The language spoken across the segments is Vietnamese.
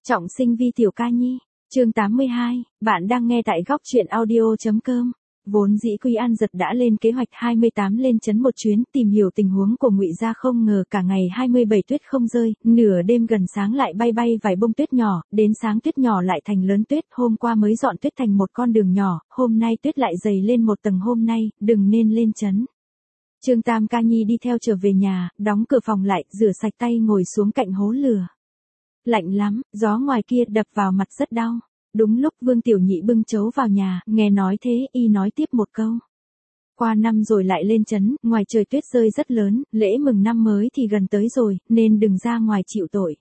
Trọng sinh Vi Tiểu Ca Nhi, chương 82, bạn đang nghe tại góc truyện audio.com. Vốn dĩ Quý An Giật đã lên kế hoạch 28 lên trấn một chuyến tìm hiểu tình huống của Ngụy gia, không ngờ cả ngày 27 tuyết không rơi, nửa đêm gần sáng lại bay vài bông tuyết nhỏ, đến sáng tuyết nhỏ lại thành lớn tuyết, hôm qua mới dọn tuyết thành một con đường nhỏ, hôm nay tuyết lại dày lên một tầng, hôm nay, đừng nên lên trấn. Trương Tam Ca Nhi đi theo trở về nhà, đóng cửa phòng lại, rửa sạch tay ngồi xuống cạnh hố lửa. Lạnh lắm, gió ngoài kia đập vào mặt rất đau. Đúng lúc Vương Tiểu Nhị bưng chấu vào nhà, nghe nói thế, y nói tiếp một câu. Qua năm rồi lại lên trấn, ngoài trời tuyết rơi rất lớn, lễ mừng năm mới thì gần tới rồi, nên đừng ra ngoài chịu tội.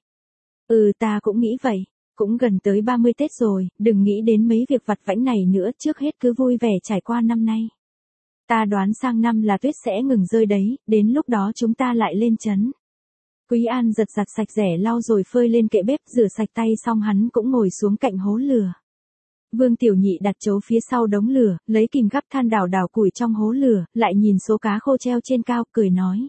Ta cũng nghĩ vậy, cũng gần tới 30 Tết rồi, đừng nghĩ đến mấy việc vặt vãnh này nữa, trước hết cứ vui vẻ trải qua năm nay. Ta đoán sang năm là tuyết sẽ ngừng rơi đấy, đến lúc đó chúng ta lại lên trấn. Quý An Giật giặt sạch rẻ lau rồi phơi lên kệ bếp, rửa sạch tay xong hắn cũng ngồi xuống cạnh hố lửa. Vương Tiểu Nhị đặt chấu phía sau đống lửa, lấy kìm gắp than đào củi trong hố lửa, lại nhìn số cá khô treo trên cao, cười nói.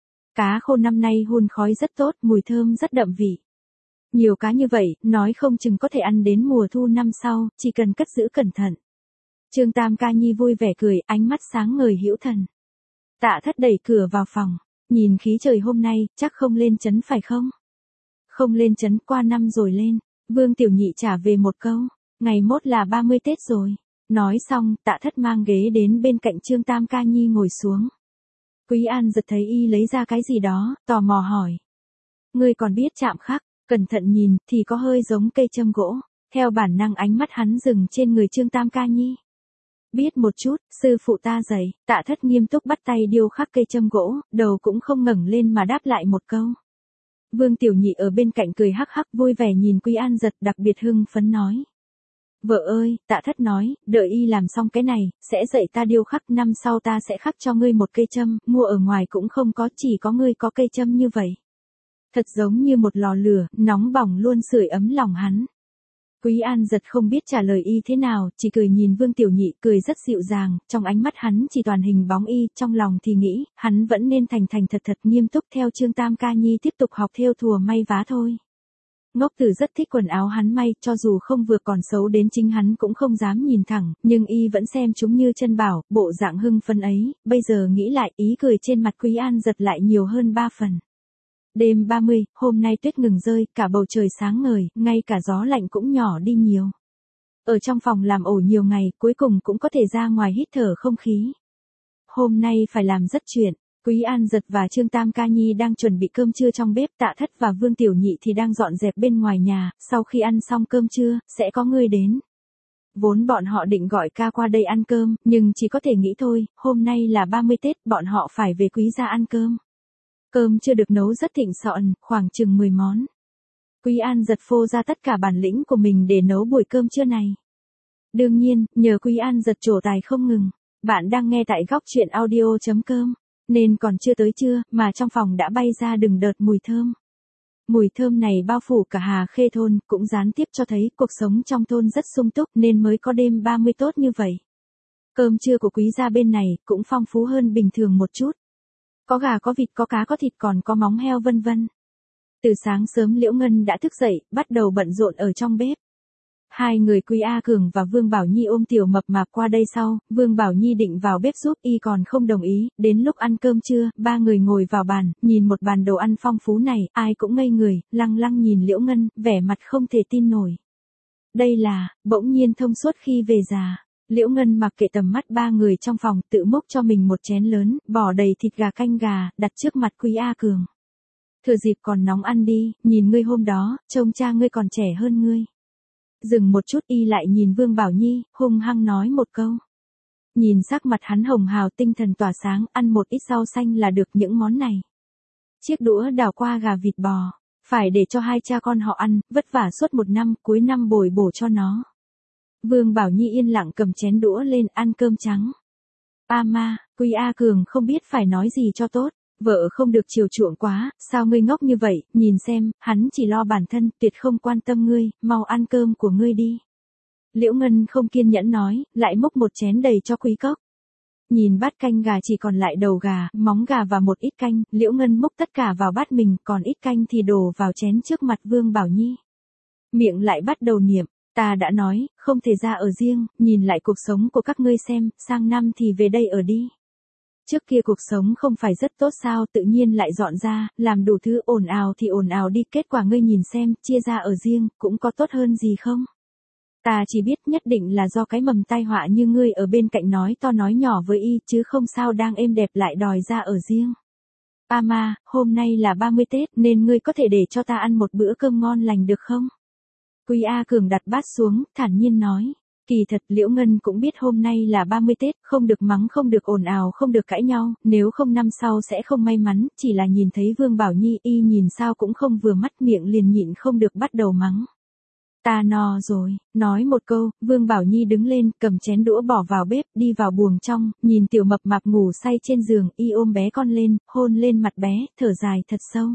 Cá khô năm nay hun khói rất tốt, mùi thơm rất đậm vị. Nhiều cá như vậy, nói không chừng có thể ăn đến mùa thu năm sau, chỉ cần cất giữ cẩn thận. Trương Tam Ca Nhi vui vẻ cười, ánh mắt sáng ngời hữu thần. Tạ Thất đẩy cửa vào phòng. Nhìn khí trời hôm nay, chắc không lên trấn phải không? Không lên trấn, qua năm rồi lên. Vương Tiểu Nhị trả về một câu. Ngày mốt là 30 Tết rồi. Nói xong, Tạ Thất mang ghế đến bên cạnh Trương Tam Ca Nhi ngồi xuống. Quý An Giật thấy y lấy ra cái gì đó, tò mò hỏi. Ngươi còn biết chạm khắc, cẩn thận nhìn, thì có hơi giống cây châm gỗ. Theo bản năng ánh mắt hắn dừng trên người Trương Tam Ca Nhi. Biết một chút, sư phụ ta dạy. Tạ Thất nghiêm túc bắt tay điêu khắc cây châm gỗ, đầu cũng không ngẩng lên mà đáp lại một câu. Vương Tiểu Nhị ở bên cạnh cười hắc hắc vui vẻ nhìn Quý An Giật, đặc biệt hưng phấn nói. Vợ ơi, Tạ Thất nói, đợi y làm xong cái này, sẽ dạy ta điêu khắc, năm sau ta sẽ khắc cho ngươi một cây châm, mua ở ngoài cũng không có, chỉ có ngươi có cây châm như vậy. Thật giống như một lò lửa, nóng bỏng luôn sưởi ấm lòng hắn. Quý An Giật không biết trả lời y thế nào, chỉ cười nhìn Vương Tiểu Nhị, cười rất dịu dàng, trong ánh mắt hắn chỉ toàn hình bóng y, trong lòng thì nghĩ, hắn vẫn nên thành thật nghiêm túc theo Trương Tam Ca Nhi tiếp tục học thêu thùa may vá thôi. Ngốc Tử rất thích quần áo hắn may, cho dù không vừa còn xấu đến chính hắn cũng không dám nhìn thẳng, nhưng y vẫn xem chúng như chân bảo, bộ dạng hưng phấn ấy, bây giờ nghĩ lại, ý cười trên mặt Quý An Giật lại nhiều hơn 3 phần. Đêm 30, hôm nay tuyết ngừng rơi, cả bầu trời sáng ngời, ngay cả gió lạnh cũng nhỏ đi nhiều. Ở trong phòng làm ổ nhiều ngày, cuối cùng cũng có thể ra ngoài hít thở không khí. Hôm nay phải làm rất chuyện. Quý An Giật và Trương Tam Ca Nhi đang chuẩn bị cơm trưa trong bếp, Tạ Thất và Vương Tiểu Nhị thì đang dọn dẹp bên ngoài nhà, sau khi ăn xong cơm trưa, sẽ có người đến. Vốn bọn họ định gọi ca qua đây ăn cơm, nhưng chỉ có thể nghĩ thôi, hôm nay là 30 Tết, bọn họ phải về Quý gia ăn cơm. Cơm chưa được nấu rất thịnh soạn, khoảng chừng 10 món. Quý An Giật phô ra tất cả bản lĩnh của mình để nấu buổi cơm trưa này. Đương nhiên, nhờ Quý An Giật trổ tài không ngừng. Bạn đang nghe tại góc truyện audio.com, nên còn chưa tới trưa, mà trong phòng đã bay ra từng đợt mùi thơm. Mùi thơm này bao phủ cả Hà Khê thôn, cũng gián tiếp cho thấy cuộc sống trong thôn rất sung túc nên mới có đêm 30 tốt như vậy. Cơm trưa của Quý gia bên này cũng phong phú hơn bình thường một chút. Có gà có vịt có cá có thịt còn có móng heo vân vân. Từ sáng sớm Liễu Ngân đã thức dậy, bắt đầu bận rộn ở trong bếp. Hai người Quý A Cường và Vương Bảo Nhi ôm Tiểu Mập Mạp qua đây sau, Vương Bảo Nhi định vào bếp giúp y còn không đồng ý, đến lúc ăn cơm trưa, ba người ngồi vào bàn, nhìn một bàn đồ ăn phong phú này, ai cũng ngây người, lăng lăng nhìn Liễu Ngân, vẻ mặt không thể tin nổi. Đây là, bỗng nhiên thông suốt khi về già. Liễu Ngân mặc kệ tầm mắt ba người trong phòng, tự múc cho mình một chén lớn, bỏ đầy thịt gà canh gà, đặt trước mặt Quý A Cường. Thừa dịp còn nóng ăn đi, nhìn ngươi hôm đó, trông cha ngươi còn trẻ hơn ngươi. Dừng một chút y lại nhìn Vương Bảo Nhi, hung hăng nói một câu. Nhìn sắc mặt hắn hồng hào tinh thần tỏa sáng, ăn một ít rau xanh là được những món này. Chiếc đũa đào qua gà vịt bò, phải để cho hai cha con họ ăn, vất vả suốt một năm, cuối năm bồi bổ cho nó. Vương Bảo Nhi yên lặng cầm chén đũa lên ăn cơm trắng. Ma, Quý A Cường không biết phải nói gì cho tốt, vợ không được chiều chuộng quá, sao ngươi ngốc như vậy, nhìn xem, hắn chỉ lo bản thân, tuyệt không quan tâm ngươi, mau ăn cơm của ngươi đi. Liễu Ngân không kiên nhẫn nói, lại múc một chén đầy cho Quý Cốc. Nhìn bát canh gà chỉ còn lại đầu gà, móng gà và một ít canh, Liễu Ngân múc tất cả vào bát mình, còn ít canh thì đổ vào chén trước mặt Vương Bảo Nhi. miệng lại bắt đầu niệm. Ta đã nói, không thể ra ở riêng, nhìn lại cuộc sống của các ngươi xem, sang năm thì về đây ở đi. Trước kia cuộc sống không phải rất tốt sao, tự nhiên lại dọn ra, làm đủ thứ ồn ào thì ồn ào đi, kết quả ngươi nhìn xem, chia ra ở riêng, cũng có tốt hơn gì không? Ta chỉ biết nhất định là do cái mầm tai họa như ngươi ở bên cạnh nói to nói nhỏ với y, chứ không sao đang êm đẹp lại đòi ra ở riêng. Ma, hôm nay là 30 Tết nên ngươi có thể để cho ta ăn một bữa cơm ngon lành được không? Quý A Cường đặt bát xuống, thản nhiên nói. Kỳ thật Liễu Ngân cũng biết hôm nay là 30 Tết, không được mắng, không được ồn ào, không được cãi nhau, nếu không năm sau sẽ không may mắn, chỉ là nhìn thấy Vương Bảo Nhi y nhìn sao cũng không vừa mắt, miệng liền nhịn không được bắt đầu mắng. Ta no rồi, nói một câu, Vương Bảo Nhi đứng lên, cầm chén đũa bỏ vào bếp, đi vào buồng trong, nhìn tiểu mập mạp ngủ say trên giường, y ôm bé con lên, hôn lên mặt bé, thở dài thật sâu.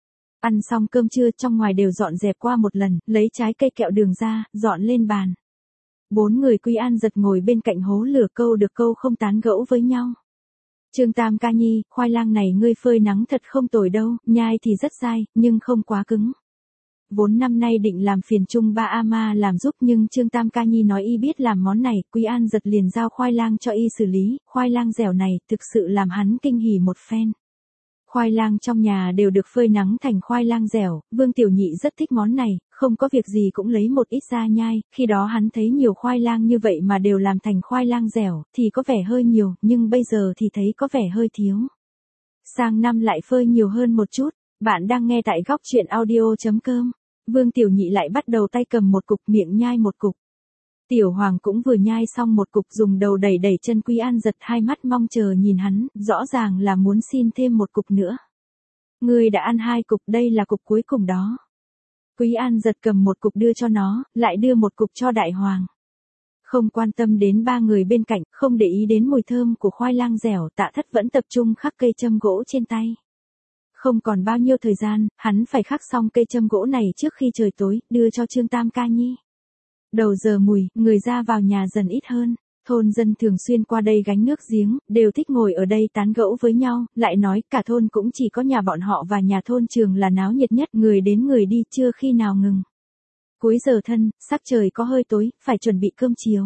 Ăn xong cơm trưa trong ngoài đều dọn dẹp qua một lần, lấy trái cây kẹo đường ra, dọn lên bàn. 4 người Quý An giật ngồi bên cạnh hố lửa câu được câu không tán gẫu với nhau. Trương Tam ca nhi, khoai lang này ngươi phơi nắng thật không tồi đâu, nhai thì rất dai, nhưng không quá cứng. Vốn năm nay định làm phiền Trung Ba Ama làm giúp nhưng Trương Tam ca nhi nói y biết làm món này, Quý An giật liền giao khoai lang cho y xử lý, khoai lang dẻo này thực sự làm hắn kinh hỉ một phen. Khoai lang trong nhà đều được phơi nắng thành khoai lang dẻo, Vương Tiểu Nhị rất thích món này, không có việc gì cũng lấy một ít ra nhai, khi đó hắn thấy nhiều khoai lang như vậy mà đều làm thành khoai lang dẻo, thì có vẻ hơi nhiều, nhưng bây giờ thì thấy có vẻ hơi thiếu. Sang năm lại phơi nhiều hơn một chút, bạn đang nghe tại góc truyện audio.com. Vương Tiểu Nhị lại bắt đầu tay cầm một cục miệng nhai một cục. Tiểu Hoàng cũng vừa nhai xong một cục dùng đầu đẩy đẩy chân Quý An giật hai mắt mong chờ nhìn hắn, rõ ràng là muốn xin thêm một cục nữa. Ngươi đã ăn 2 cục, đây là cục cuối cùng đó. Quý An giật cầm một cục đưa cho nó, lại đưa một cục cho Đại Hoàng. Không quan tâm đến 3 người bên cạnh, không để ý đến mùi thơm của khoai lang dẻo, Tạ Thất vẫn tập trung khắc cây châm gỗ trên tay. Không còn bao nhiêu thời gian, hắn phải khắc xong cây châm gỗ này trước khi trời tối, đưa cho Trương Tam ca nhi. Đầu giờ mùi, người ra vào nhà dần ít hơn. Thôn dân thường xuyên qua đây gánh nước giếng, đều thích ngồi ở đây tán gẫu với nhau, lại nói cả thôn cũng chỉ có nhà bọn họ và nhà thôn Trường là náo nhiệt nhất, người đến người đi chưa khi nào ngừng. Cuối giờ thân, sắc trời có hơi tối, phải chuẩn bị cơm chiều.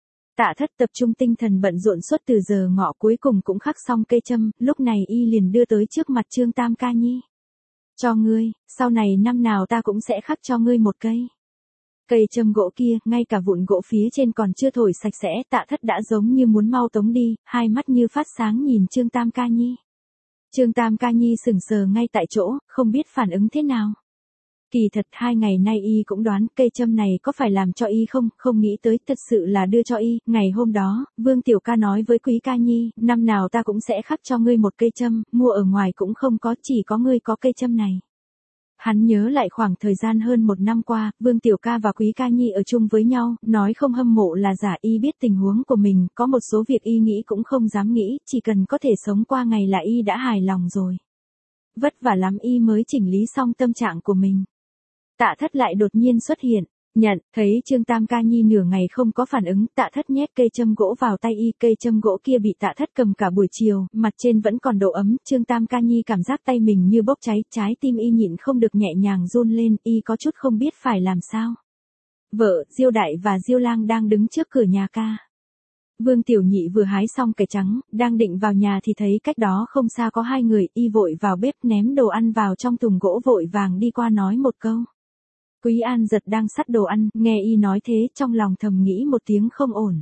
Tạ Thất tập trung tinh thần bận rộn suốt từ giờ ngọ, cuối cùng cũng khắc xong cây châm, lúc này y liền đưa tới trước mặt Trương Tam ca nhi. Cho ngươi, sau này năm nào ta cũng sẽ khắc cho ngươi một cây. Cây châm gỗ kia, ngay cả vụn gỗ phía trên còn chưa thổi sạch sẽ, Tạ Thất đã giống như muốn mau tống đi, hai mắt như phát sáng nhìn Trương Tam ca nhi. Trương Tam ca nhi sững sờ ngay tại chỗ, không biết phản ứng thế nào. Kỳ thật 2 ngày nay y cũng đoán cây châm này có phải làm cho y không nghĩ tới thật sự là đưa cho y. Ngày hôm đó, Vương Tiểu ca nói với Quý ca nhi, năm nào ta cũng sẽ khắc cho ngươi một cây châm, mua ở ngoài cũng không có, chỉ có ngươi có cây châm này. Hắn nhớ lại khoảng thời gian hơn 1 năm qua, Vương Tiểu ca và Quý ca nhi ở chung với nhau, nói không hâm mộ là giả, y biết tình huống của mình, có một số việc y nghĩ cũng không dám nghĩ, chỉ cần có thể sống qua ngày là y đã hài lòng rồi. Vất vả lắm y mới chỉnh lý xong tâm trạng của mình. Tạ Thất lại đột nhiên xuất hiện, nhận, thấy Trương Tam ca nhi nửa ngày không có phản ứng, Tạ Thất nhét cây châm gỗ vào tay y, cây châm gỗ kia bị Tạ Thất cầm cả buổi chiều, mặt trên vẫn còn độ ấm, Trương Tam ca nhi cảm giác tay mình như bốc cháy, trái tim y nhịn không được nhẹ nhàng run lên, y có chút không biết phải làm sao. Vợ, Diêu Đại và Diêu Lang đang đứng trước cửa nhà ca. Vương Tiểu Nhị vừa hái xong cải trắng, đang định vào nhà thì thấy cách đó không xa có 2 người, y vội vào bếp ném đồ ăn vào trong thùng gỗ, vội vàng đi qua nói một câu. Quý An giật đang xắt đồ ăn, nghe y nói thế, trong lòng thầm nghĩ một tiếng không ổn.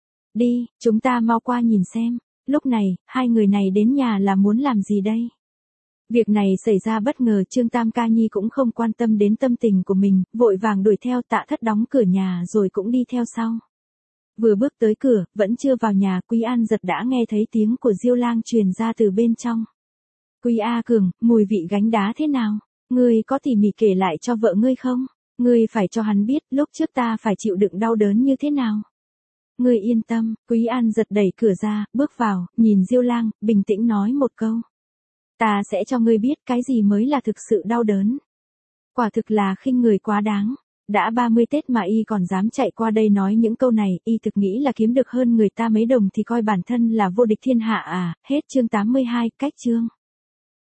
Đi, chúng ta mau qua nhìn xem. Lúc này, 2 người này đến nhà là muốn làm gì đây? Việc này xảy ra bất ngờ, Trương Tam ca nhi cũng không quan tâm đến tâm tình của mình, vội vàng đuổi theo, Tạ Thất đóng cửa nhà rồi cũng đi theo sau. Vừa bước tới cửa, vẫn chưa vào nhà, Quý An giật đã nghe thấy tiếng của Diêu Lang truyền ra từ bên trong. Quý A Cường, mùi vị gánh đá thế nào? Ngươi có tỉ mỉ kể lại cho vợ ngươi không? Ngươi phải cho hắn biết, lúc trước ta phải chịu đựng đau đớn như thế nào. Ngươi yên tâm, Quý An giật đẩy cửa ra, bước vào, nhìn Diêu Lang, bình tĩnh nói một câu. Ta sẽ cho ngươi biết cái gì mới là thực sự đau đớn. Quả thực là khinh người quá đáng. Đã 30 Tết mà y còn dám chạy qua đây nói những câu này, y thực nghĩ là kiếm được hơn người ta mấy đồng thì coi bản thân là vô địch thiên hạ à, hết chương 82, cách chương.